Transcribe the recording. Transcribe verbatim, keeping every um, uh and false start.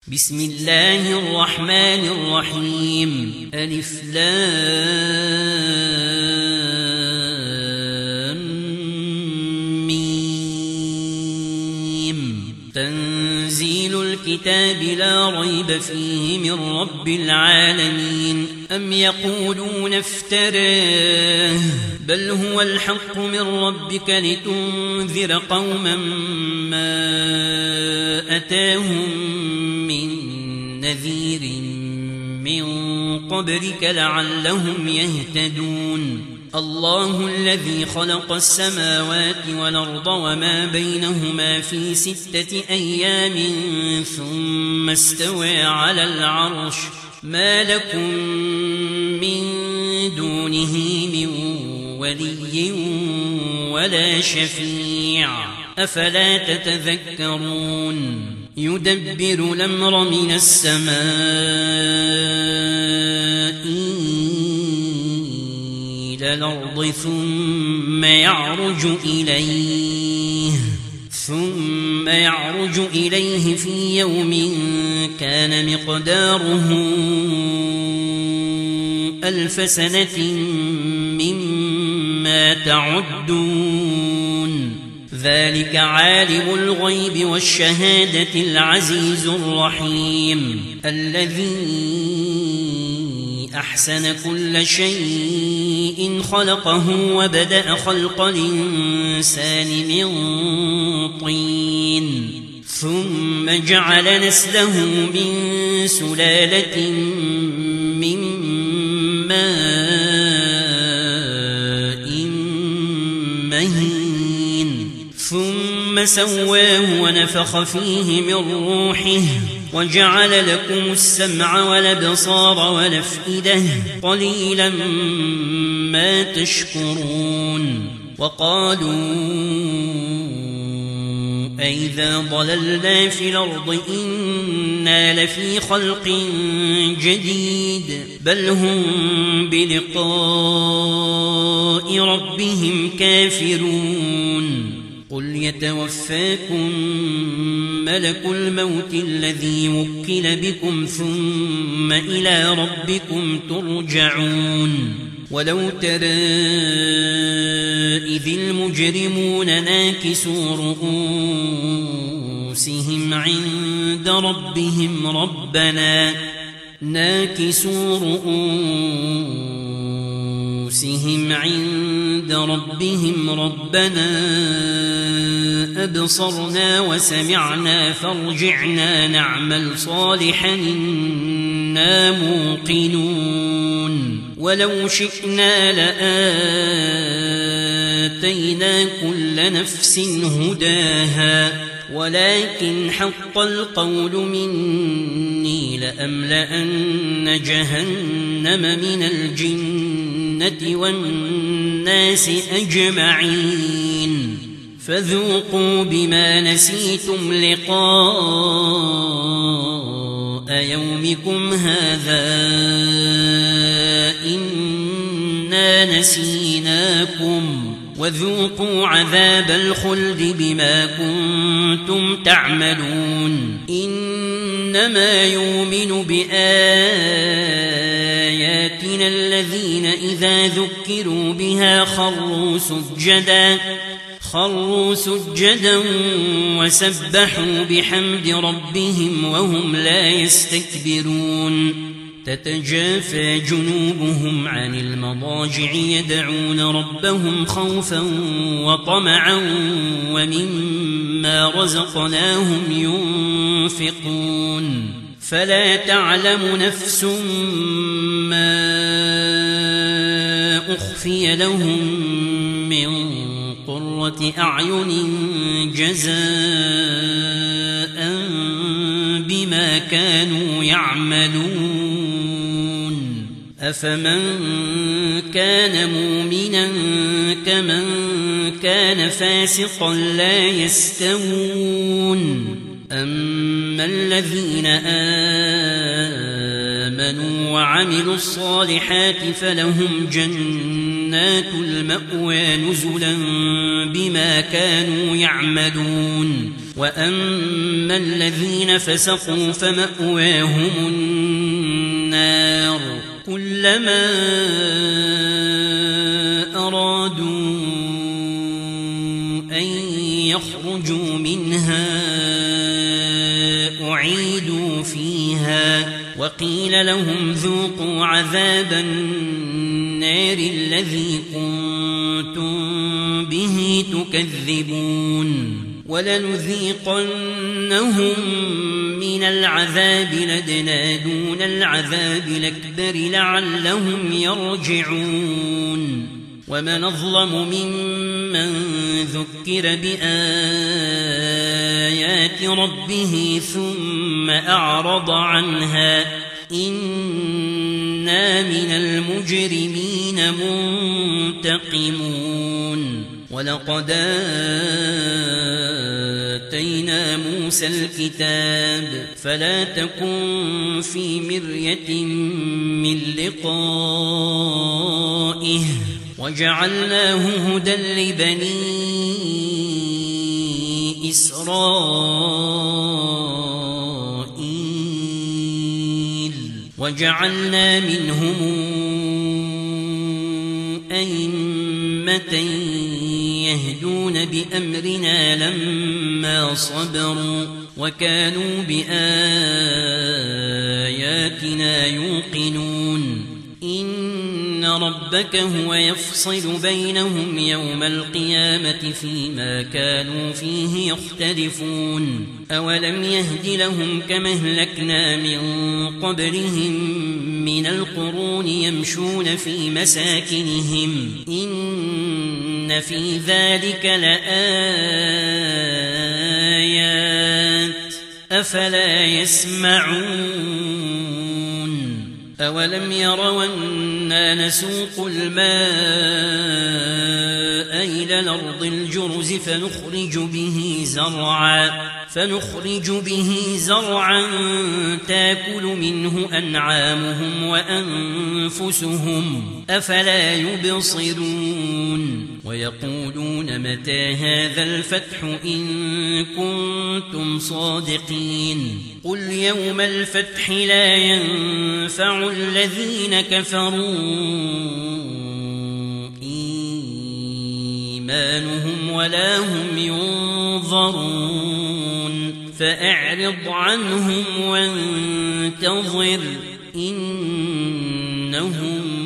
بسم الله الرحمن الرحيم. ألف لام ميم. تنزيل الكتاب لا ريب فيه من رب العالمين. أم يقولون افتراه بل هو الحق من ربك لتنذر قوما ما أتاهم من نذير من قبلك لعلهم يهتدون. الله الذي خلق السماوات والأرض وما بينهما في ستة أيام ثم استوى على العرش ما لكم من دونه من ولي ولا شفيع أفلا تتذكرون. يدبر الأمر من السماء إلى الأرض ثم يعرج إليه ثم يعرج إليه في يوم كان مقداره ألف سنة مما تعدون. ذلك عالم الغيب والشهادة العزيز الرحيم الذي أحسن كل شيء خلقه وبدأ خلق الإنسان من طين ثم جعل نسله من سلالة من ماء مهين ثم سواه ونفخ فيه من روحه وجعل لكم السمع والأبصار والأفئدة قليلا ما تشكرون. وقالوا أئذا ضللنا في الأرض إنا لفي خلق جديد بل هم بلقاء ربهم كافرون. قل يتوفاكم ملك الموت الذي وكل بكم ثم إلى ربكم ترجعون. ولو ترى إذ المجرمون ناكسوا رؤوسهم عند ربهم ربنا ناكسوا رؤوسهم عند ربهم ربنا أبصرنا وسمعنا فارجعنا نعمل صالحا إنا موقنون. ولو شئنا لآتينا كل نفس هداها ولكن حق القول مني لأملأن جهنم من الجنة والناس أجمعين. فذوقوا بما نسيتم لقاء يومكم هذا إنا نسيناكم وذوقوا عذاب الخلد بما كنتم تعملون. إنما يؤمن بآياتنا الذين إذا ذكروا بها خروا سجدا خروا سجدا وسبحوا بحمد ربهم وهم لا يستكبرون. تتجافى جنوبهم عن المضاجع يدعون ربهم خوفا وطمعا ومما رزقناهم ينفقون. فلا تعلم نفس ما أخفي لهم من قرة أعين جزاء بما كانوا يعملون. أفمن كان مؤمنا كمن كان فاسقا لا يستوون. أما الذين آمنوا وعملوا الصالحات فلهم جنات المأوى نزلا بما كانوا يعملون. وأما الذين فسقوا فمأواهم النار كلما أرادوا أن يخرجوا منها أعيدوا فيها وقيل لهم ذوقوا عذاب النار الذي كنتم به تكذبون ولنذيقنهم من العذاب الأدنى دون العذاب الأكبر لعلهم يرجعون ومن أظلم ممن ذكر بآيات ربه ثم أعرض عنها إنا من المجرمين منتقمون ولقد آتينا موسى الكتاب فلا تكن في مرية من لقائه وجعلناه هدى لبني إسرائيل وجعلنا منهم أئمة يهدون بأمرنا لما صبروا وكانوا بآياتنا يوقنون إن ربك هو يفصل بينهم يوم القيامة فيما كانوا فيه يختلفون أولم يهد لهم كما أهلكنا من قبلهم من القرون يمشون في مساكنهم إن في ذلك لآيات أفلا يسمعون أولم يروا أنا نسوق الماء إلى الأرض الجرز فنخرج به زرعا فنخرج به زرعا تاكل منه أنعامهم وأنفسهم أفلا يبصرون ويقولون متى هذا الفتح إن كنتم صادقين قل يوم الفتح لا ينفع الذين كفروا إيمانهم ولا هم ينظرون فأعرض عنهم وانتظر إنهم